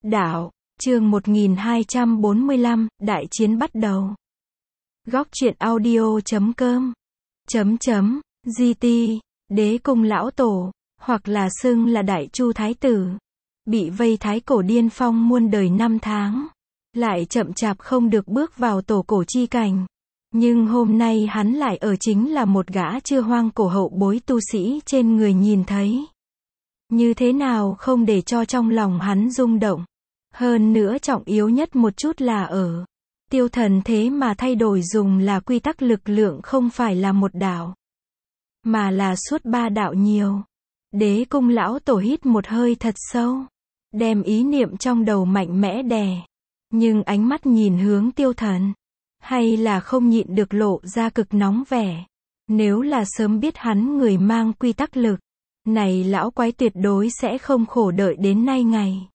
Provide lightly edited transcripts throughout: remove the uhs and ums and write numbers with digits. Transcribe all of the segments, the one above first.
Đạo, chương 1245, đại chiến bắt đầu. Góc truyện audio.com GT, đế cung lão tổ, hoặc là xưng là đại chu thái tử, bị vây thái cổ điên phong muôn đời 5 tháng, lại chậm chạp không được bước vào tổ cổ chi cảnh. Nhưng hôm nay hắn lại ở chính là một gã chưa hoang cổ hậu bối tu sĩ trên người nhìn thấy. Như thế nào không để cho trong lòng hắn rung động. Hơn nữa trọng yếu nhất một chút là ở tiêu thần thế mà thay đổi dùng là quy tắc lực lượng không phải là một đạo, mà là suốt 3 đạo nhiều. Đế cung lão tổ hít một hơi thật sâu, đem ý niệm trong đầu mạnh mẽ đè. Nhưng ánh mắt nhìn hướng tiêu thần, hay là không nhịn được lộ ra cực nóng vẻ. Nếu là sớm biết hắn người mang quy tắc lực, này lão quái tuyệt đối sẽ không khổ đợi đến nay ngày.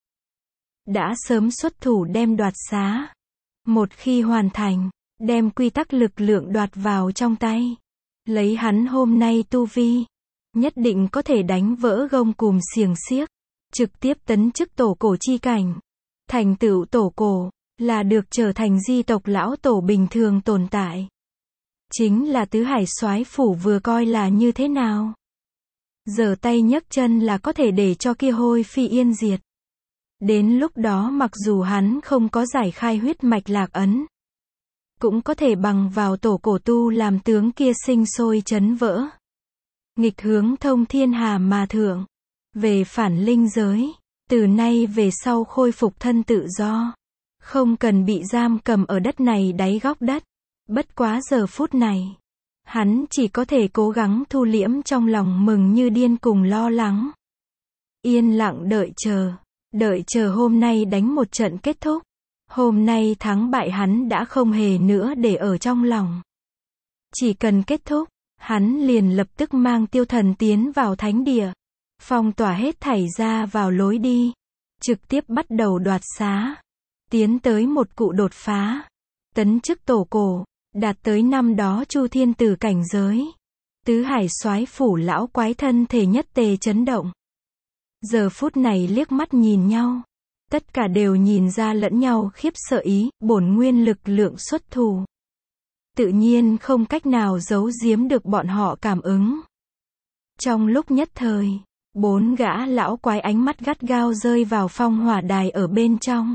Đã sớm xuất thủ đem đoạt xá. Một khi hoàn thành, đem quy tắc lực lượng đoạt vào trong tay. Lấy hắn hôm nay tu vi, nhất định có thể đánh vỡ gông cùm xiềng xiếc, trực tiếp tấn chức tổ cổ chi cảnh. Thành tựu tổ cổ, là được trở thành di tộc lão tổ bình thường tồn tại. Chính là tứ hải soái phủ vừa coi là như thế nào. Giở tay nhấc chân là có thể để cho kia hôi phi yên diệt. Đến lúc đó mặc dù hắn không có giải khai huyết mạch lạc ấn, cũng có thể bằng vào tổ cổ tu làm tướng kia sinh sôi chấn vỡ. Nghịch hướng thông thiên hà mà thượng. Về phản linh giới, từ nay về sau khôi phục thân tự do. Không cần bị giam cầm ở đất này đáy góc đất. Bất quá giờ phút này, hắn chỉ có thể cố gắng thu liễm trong lòng mừng như điên cùng lo lắng. Yên lặng đợi chờ hôm nay đánh một trận kết thúc. Hôm nay thắng bại hắn đã không hề nữa để ở trong lòng. Chỉ cần kết thúc, hắn liền lập tức mang tiêu thần tiến vào thánh địa. Phong tỏa hết thảy ra vào lối đi. Trực tiếp bắt đầu đoạt xá. Tiến tới một cụ đột phá. Tấn chức tổ cổ, đạt tới năm đó Chu Thiên Tử cảnh giới. Tứ hải soái phủ lão quái thân thể nhất tề chấn động. Giờ phút này liếc mắt nhìn nhau, tất cả đều nhìn ra lẫn nhau khiếp sợ ý, bổn nguyên lực lượng xuất thủ. Tự nhiên không cách nào giấu giếm được bọn họ cảm ứng. Trong lúc nhất thời, 4 gã lão quái ánh mắt gắt gao rơi vào phong hỏa đài ở bên trong.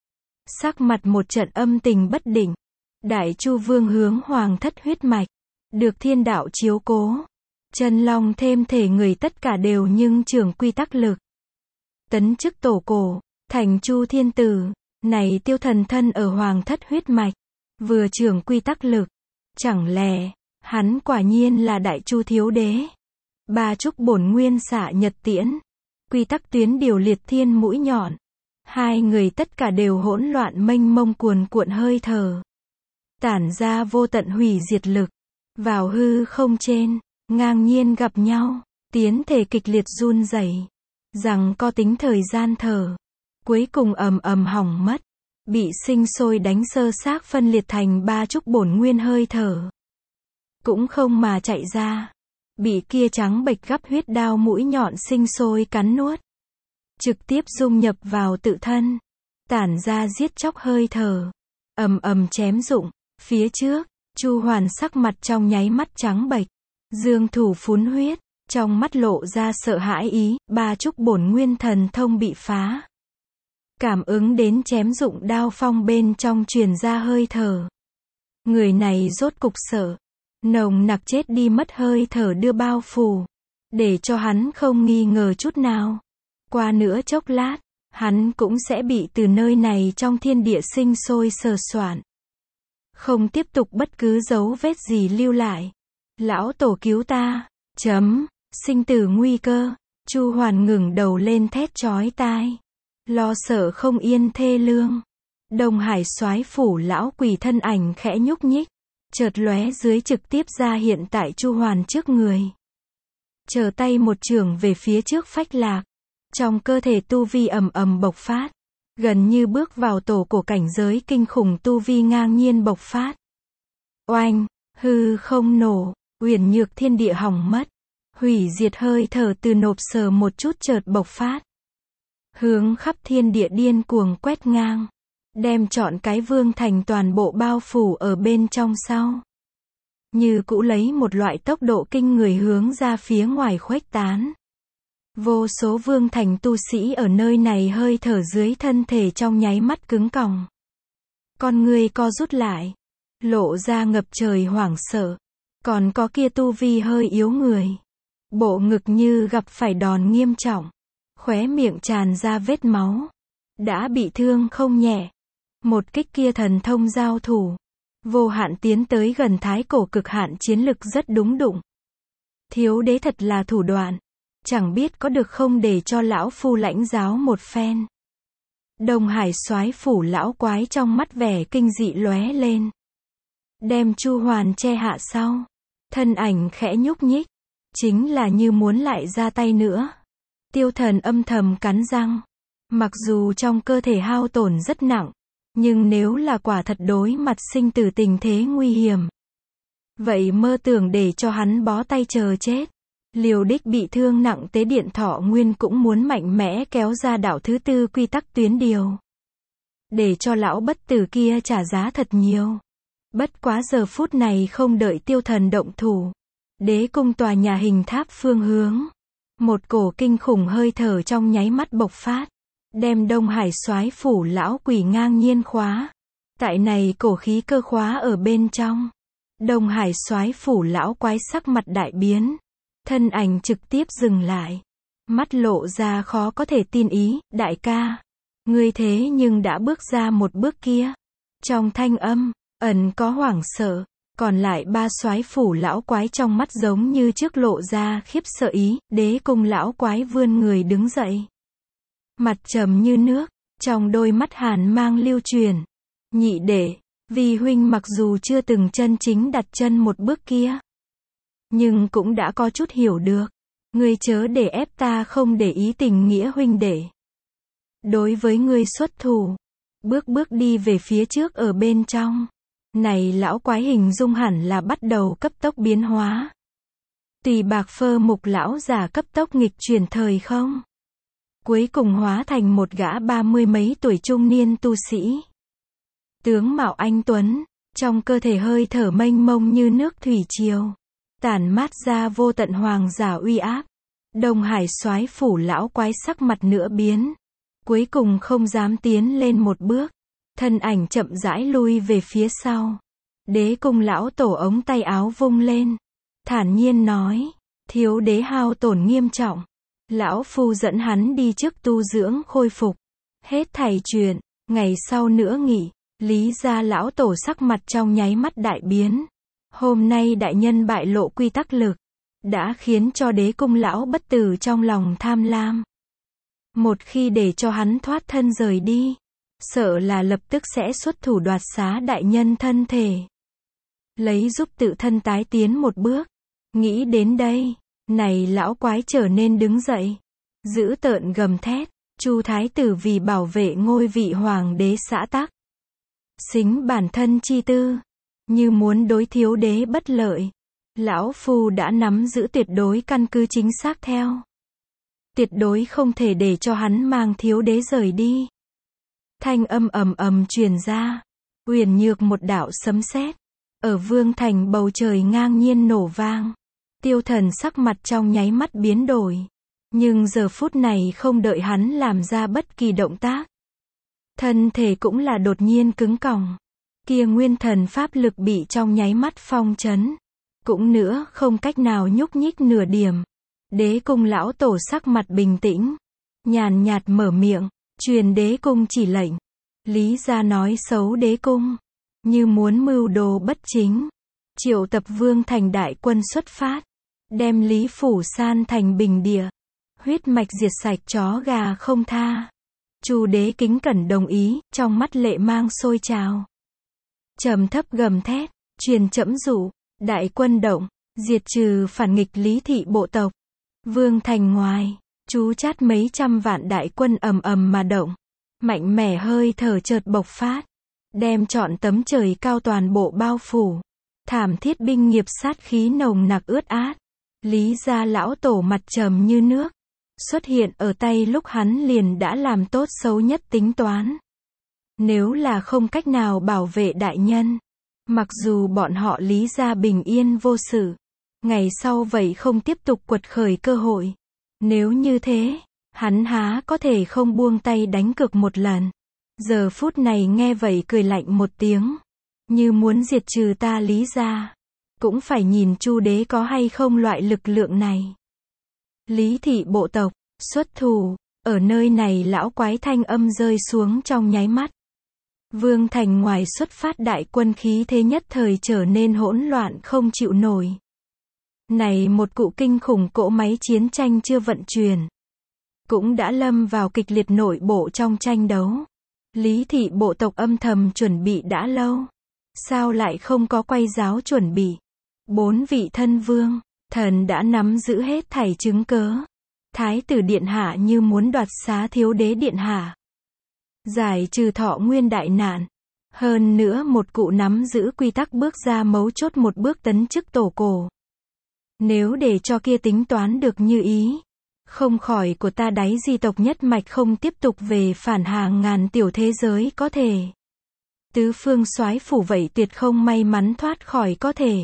Sắc mặt một trận âm tình bất định. Đại Chu Vương hướng hoàng thất huyết mạch, được thiên đạo chiếu cố. Chân long thêm thể người tất cả đều nhưng trưởng quy tắc lực. Tấn chức tổ cổ, thành Chu Thiên Tử, này tiêu thần thân ở hoàng thất huyết mạch, vừa trưởng quy tắc lực. Chẳng lẽ, hắn quả nhiên là đại chu thiếu đế. Ba trúc bổn nguyên xạ nhật tiễn, quy tắc tuyến điều liệt thiên mũi nhọn. Hai người tất cả đều hỗn loạn mênh mông cuồn cuộn hơi thở. Tản ra vô tận hủy diệt lực, vào hư không trên. Ngang nhiên gặp nhau, tiến thể kịch liệt run rẩy, rằng có tính thời gian thở, cuối cùng ầm ầm hỏng mất, bị sinh sôi đánh sơ xác phân liệt thành 3 trúc bổn nguyên hơi thở. Cũng không mà chạy ra, bị kia trắng bệch gắp huyết đao mũi nhọn sinh sôi cắn nuốt, trực tiếp dung nhập vào tự thân, tản ra giết chóc hơi thở, ầm ầm chém rụng. Phía trước, Chu Hoàn sắc mặt trong nháy mắt trắng bệch. Dương thủ phun huyết, trong mắt lộ ra sợ hãi ý, 3 trúc bổn nguyên thần thông bị phá. Cảm ứng đến chém dụng đao phong bên trong truyền ra hơi thở. Người này rốt cục sợ. Nồng nặc chết đi mất hơi thở đưa bao phủ. Để cho hắn không nghi ngờ chút nào. Qua nữa chốc lát, hắn cũng sẽ bị từ nơi này trong thiên địa sinh sôi sờ soạn. Không tiếp tục bất cứ dấu vết gì lưu lại. Lão tổ cứu ta, sinh tử nguy cơ. Chu Hoàn ngừng đầu lên thét chói tai. Lo sợ không yên thê lương. Đông hải soái phủ lão quỷ thân ảnh khẽ nhúc nhích. Chợt lóe dưới trực tiếp ra hiện tại Chu Hoàn trước người. Trở tay một chưởng về phía trước phách lạc. Trong cơ thể tu vi ầm ầm bộc phát. Gần như bước vào tổ cổ cảnh giới kinh khủng tu vi ngang nhiên bộc phát. Oanh, hư không nổ. Uyển nhược thiên địa hỏng mất. Hủy diệt hơi thở từ nộp sờ một chút chợt bộc phát. hướng khắp thiên địa điên cuồng quét ngang, đem trọn cái vương thành toàn bộ bao phủ ở bên trong sau. Như cũ lấy một loại tốc độ kinh người hướng ra phía ngoài khuếch tán. Vô số vương thành tu sĩ ở nơi này hơi thở dưới thân thể trong nháy mắt cứng còng. Con người co rút lại, lộ ra ngập trời hoảng sợ. Còn có kia tu vi hơi yếu người, bộ ngực như gặp phải đòn nghiêm trọng, khóe miệng tràn ra vết máu, đã bị thương không nhẹ. Một kích kia thần thông giao thủ, vô hạn tiến tới gần thái cổ cực hạn chiến lực rất đúng đụng. Thiếu đế thật là thủ đoạn, chẳng biết có được không để cho lão phu lãnh giáo một phen. Đông Hải soái phủ lão quái trong mắt vẻ kinh dị lóe lên. Đem Chu Hoàn che hạ sau, thân ảnh khẽ nhúc nhích, chính là như muốn lại ra tay nữa. Tiêu Thần âm thầm cắn răng, mặc dù trong cơ thể hao tổn rất nặng, nhưng nếu là quả thật đối mặt sinh tử tình thế nguy hiểm, vậy mơ tưởng để cho hắn bó tay chờ chết. Liều đích bị thương nặng tế điện Thọ Nguyên cũng muốn mạnh mẽ kéo ra đạo thứ tư quy tắc tuyến điều, để cho lão bất tử kia trả giá thật nhiều. Bất quá giờ phút này không đợi Tiêu Thần động thủ, đế cung tòa nhà hình tháp phương hướng, một cổ kinh khủng hơi thở trong nháy mắt bộc phát, đem Đông Hải soái phủ lão quỷ ngang nhiên khóa. Tại này cổ khí cơ khóa ở bên trong, Đông Hải soái phủ lão quái sắc mặt đại biến, thân ảnh trực tiếp dừng lại, mắt lộ ra khó có thể tin ý. Đại ca, ngươi thế nhưng đã bước ra một bước kia. Trong thanh âm ẩn có hoảng sợ, còn lại ba soái phủ lão quái trong mắt giống như trước lộ ra khiếp sợ ý. Đế cung lão quái vươn người đứng dậy, mặt trầm như nước, trong đôi mắt hàn mang lưu truyền. Nhị đệ, vi huynh mặc dù chưa từng chân chính đặt chân một bước kia, nhưng cũng đã có chút hiểu được. Ngươi chớ để ép ta không để ý tình nghĩa huynh đệ. Đối với ngươi xuất thủ, bước bước đi về phía trước ở bên trong. Này lão quái hình dung hẳn là bắt đầu cấp tốc biến hóa. Tùy bạc phơ mục lão giả cấp tốc nghịch chuyển thời không. Cuối cùng hóa thành một gã 30 mấy tuổi trung niên tu sĩ. Tướng mạo anh tuấn, trong cơ thể hơi thở mênh mông như nước thủy triều, tản mát ra vô tận hoàng giả uy áp. Đông Hải soái phủ lão quái sắc mặt nữa biến, cuối cùng không dám tiến lên một bước, thân ảnh chậm rãi lui về phía sau. Đế cung lão tổ ống tay áo vung lên, thản nhiên nói, thiếu đế hao tổn nghiêm trọng, lão phu dẫn hắn đi trước tu dưỡng khôi phục, hết thảy chuyện, ngày sau nữa nghỉ. Lý gia lão tổ sắc mặt trong nháy mắt đại biến. Hôm nay đại nhân bại lộ quy tắc lực, đã khiến cho đế cung lão bất tử trong lòng tham lam. Một khi để cho hắn thoát thân rời đi, sợ là lập tức sẽ xuất thủ đoạt xá đại nhân thân thể, lấy giúp tự thân tái tiến một bước. Nghĩ đến đây, này lão quái trở nên đứng dậy, dữ tợn gầm thét. Chu thái tử vì bảo vệ ngôi vị hoàng đế xã tắc, xính bản thân chi tư, như muốn đối thiếu đế bất lợi, lão phu đã nắm giữ tuyệt đối căn cứ chính xác theo. Tuyệt đối không thể để cho hắn mang thiếu đế rời đi. Thanh âm ầm ầm truyền ra, uyển nhược một đạo sấm sét, ở vương thành bầu trời ngang nhiên nổ vang. Tiêu Thần sắc mặt trong nháy mắt biến đổi, nhưng giờ phút này không đợi hắn làm ra bất kỳ động tác, thân thể cũng là đột nhiên cứng còng. Kia nguyên thần pháp lực bị trong nháy mắt phong trấn, cũng nữa không cách nào nhúc nhích nửa điểm. Đế cung lão tổ sắc mặt bình tĩnh, nhàn nhạt mở miệng, truyền đế cung chỉ lệnh. Lý gia nói xấu đế cung, như muốn mưu đồ bất chính, triệu tập vương thành đại quân xuất phát, đem Lý phủ san thành bình địa, huyết mạch diệt sạch chó gà không tha. Chu đế kính cẩn đồng ý, trong mắt lệ mang sôi trào. Trầm thấp gầm thét, truyền trẫm dụ, đại quân động, diệt trừ phản nghịch Lý thị bộ tộc. Vương thành ngoài, chú chát mấy trăm vạn đại quân ầm ầm mà động, mạnh mẽ hơi thở chợt bộc phát, đem trọn tấm trời cao toàn bộ bao phủ. Thảm thiết binh nghiệp sát khí nồng nặc ướt át. Lý gia lão tổ mặt trầm như nước, xuất hiện ở tay lúc hắn liền đã làm tốt xấu nhất tính toán. Nếu là không cách nào bảo vệ đại nhân, mặc dù bọn họ Lý gia bình yên vô sự, ngày sau vậy không tiếp tục quật khởi cơ hội. Nếu như thế, hắn há có thể không buông tay đánh cược một lần. Giờ phút này nghe vậy cười lạnh một tiếng, như muốn diệt trừ ta Lý gia, cũng phải nhìn Chu đế có hay không loại lực lượng này. Lý thị bộ tộc, xuất thủ, ở nơi này lão quái thanh âm rơi xuống trong nháy mắt. Vương thành ngoài xuất phát đại quân khí thế nhất thời trở nên hỗn loạn không chịu nổi. Này một cụ kinh khủng cỗ máy chiến tranh chưa vận chuyển, cũng đã lâm vào kịch liệt nội bộ trong tranh đấu. Lý thị bộ tộc âm thầm chuẩn bị đã lâu, sao lại không có quay giáo chuẩn bị. 4 vị thân vương, thần đã nắm giữ hết thảy chứng cớ. Thái tử điện hạ như muốn đoạt xá thiếu đế điện hạ, giải trừ thọ nguyên đại nạn. Hơn nữa một cụ nắm giữ quy tắc bước ra mấu chốt một bước tấn chức tổ cổ. Nếu để cho kia tính toán được như ý, không khỏi của ta đáy di tộc nhất mạch không tiếp tục về phản hàng ngàn tiểu thế giới có thể. Tứ phương soái phủ vậy tuyệt không may mắn thoát khỏi có thể.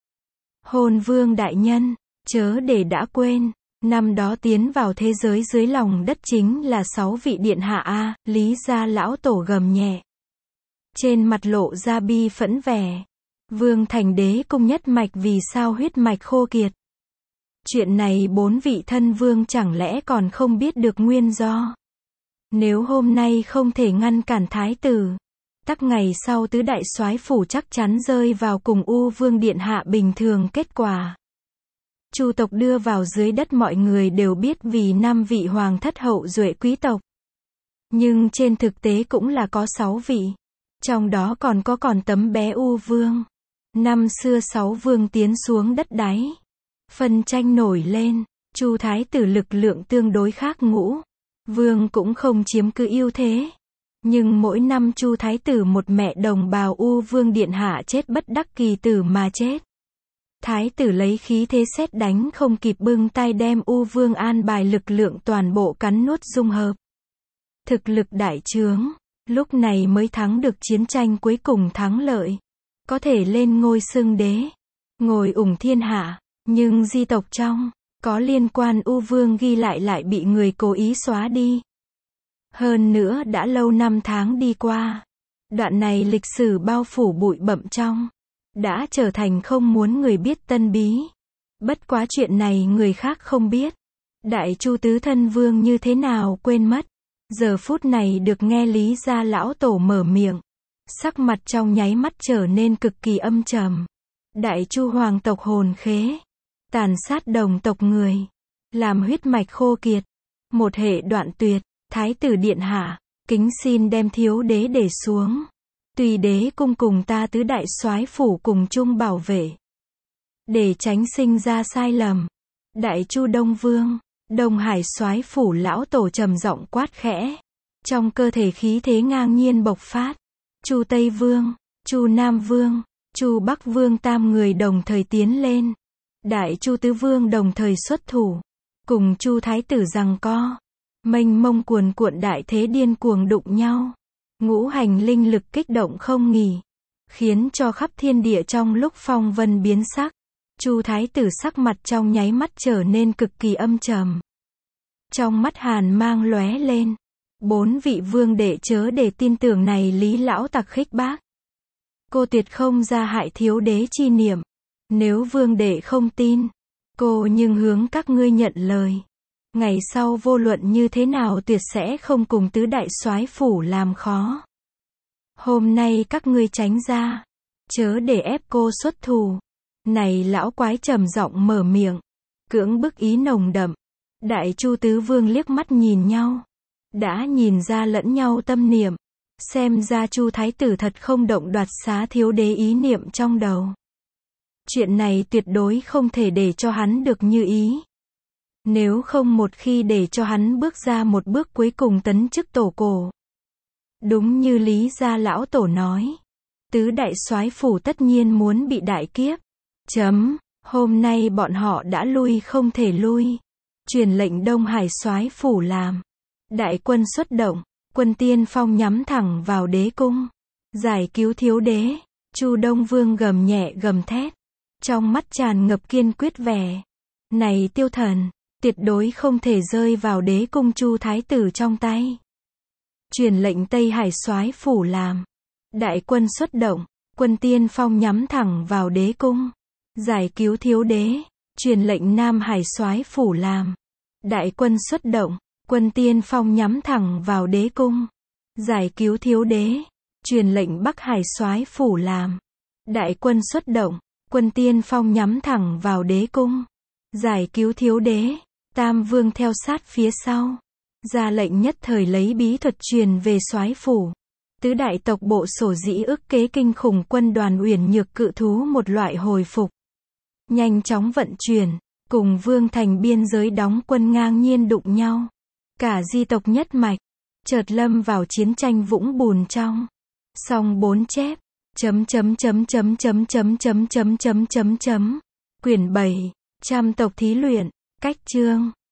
Hồn vương đại nhân, chớ để đã quên, năm đó tiến vào thế giới dưới lòng đất chính là 6 vị điện hạ a. Lý gia lão tổ gầm nhẹ, trên mặt lộ ra bi phẫn vẻ. Vương thành đế cung nhất mạch vì sao huyết mạch khô kiệt? Chuyện này 4 vị thân vương chẳng lẽ còn không biết được nguyên do? Nếu hôm nay không thể ngăn cản thái tử, tắc ngày sau tứ đại soái phủ chắc chắn rơi vào cùng U Vương điện hạ bình thường kết quả. Chu tộc đưa vào dưới đất mọi người đều biết vì 5 vị hoàng thất hậu duệ quý tộc. Nhưng trên thực tế cũng là có 6 vị. Trong đó còn tấm bé U Vương. Năm xưa 6 vương tiến xuống đất đáy. Phân tranh nổi lên, Chu thái tử lực lượng tương đối khác ngũ. Vương cũng không chiếm cứ ưu thế. Nhưng mỗi năm Chu thái tử một mẹ đồng bào U Vương điện hạ chết bất đắc kỳ tử mà chết. Thái tử lấy khí thế sét đánh không kịp bưng tay đem U Vương an bài lực lượng toàn bộ cắn nuốt dung hợp. Thực lực đại trướng, lúc này mới thắng được chiến tranh cuối cùng thắng lợi. Có thể lên ngôi xưng đế, ngồi ủng thiên hạ, nhưng di tộc trong, có liên quan U Vương ghi lại bị người cố ý xóa đi. Hơn nữa đã lâu năm tháng đi qua, đoạn này lịch sử bao phủ bụi bặm trong, đã trở thành không muốn người biết tân bí. Bất quá chuyện này người khác không biết. Đại Chu tứ thân vương như thế nào quên mất. Giờ phút này được nghe Lý gia lão tổ mở miệng, sắc mặt trong nháy mắt trở nên cực kỳ âm trầm. Đại Chu hoàng tộc hồn khế, tàn sát đồng tộc người, làm huyết mạch khô kiệt, một hệ đoạn tuyệt. Thái tử điện hạ, kính xin đem thiếu đế để xuống. Tùy đế cung cùng ta tứ đại soái phủ cùng chung bảo vệ, để tránh sinh ra sai lầm. Đại Chu Đông Vương, Đông Hải soái phủ lão tổ trầm giọng quát khẽ, trong cơ thể khí thế ngang nhiên bộc phát. Chu Tây Vương, Chu Nam Vương, Chu Bắc Vương tam người đồng thời tiến lên. Đại Chu Tứ Vương đồng thời xuất thủ, cùng Chu thái tử giằng co. Mênh mông cuồn cuộn đại thế điên cuồng đụng nhau. Ngũ hành linh lực kích động không nghỉ, khiến cho khắp thiên địa trong lúc phong vân biến sắc. Chu thái tử sắc mặt trong nháy mắt trở nên cực kỳ âm trầm. Trong mắt hàn mang lóe lên. 4 vị vương đệ chớ để tin tưởng này Lý lão tặc khích bác. Cô tuyệt không ra hại thiếu đế chi niệm. Nếu vương đệ không tin, cô nhưng hướng các ngươi nhận lời. Ngày sau vô luận như thế nào tuyệt sẽ không cùng tứ đại soái phủ làm khó. Hôm nay các ngươi tránh ra, chớ để ép cô xuất thủ. Này lão quái trầm giọng mở miệng, cưỡng bức ý nồng đậm. Đại Chu tứ vương liếc mắt nhìn nhau, đã nhìn ra lẫn nhau tâm niệm. Xem ra Chu thái tử thật không động đoạt xá thiếu đế ý niệm trong đầu. Chuyện này tuyệt đối không thể để cho hắn được như ý. Nếu không một khi để cho hắn bước ra một bước cuối cùng tấn chức tổ cổ. Đúng như Lý gia lão tổ nói, tứ đại soái phủ tất nhiên muốn bị đại kiếp. Hôm nay bọn họ đã lui không thể lui. truyền lệnh Đông Hải soái phủ làm. Đại quân xuất động, quân tiên phong nhắm thẳng vào đế cung. Giải cứu thiếu đế. Chu Đông Vương gầm nhẹ gầm thét. Trong mắt tràn ngập kiên quyết vẻ. Này Tiêu Thần, tuyệt đối không thể rơi vào đế cung Chu thái tử trong tay. Truyền lệnh Tây Hải soái phủ làm. Đại quân xuất động, quân tiên phong nhắm thẳng vào đế cung. Giải cứu thiếu đế. Truyền lệnh Nam Hải soái phủ làm. Đại quân xuất động, quân tiên phong nhắm thẳng vào đế cung. Giải cứu thiếu đế. Truyền lệnh Bắc Hải soái phủ làm. Đại quân xuất động, quân tiên phong nhắm thẳng vào đế cung. Giải cứu thiếu đế. Tam Vương theo sát phía sau. Ra lệnh nhất thời lấy bí thuật truyền về soái phủ. Tứ đại tộc bộ sổ dĩ ức kế kinh khủng quân đoàn uyển nhược cự thú một loại hồi phục. Nhanh chóng vận chuyển, cùng Vương thành biên giới đóng quân ngang nhiên đụng nhau. Cả di tộc nhất mạch, chợt lâm vào chiến tranh vũng bùn trong. Song 4 chép. Quyển 7. Trăm tộc thí luyện. Cách chương.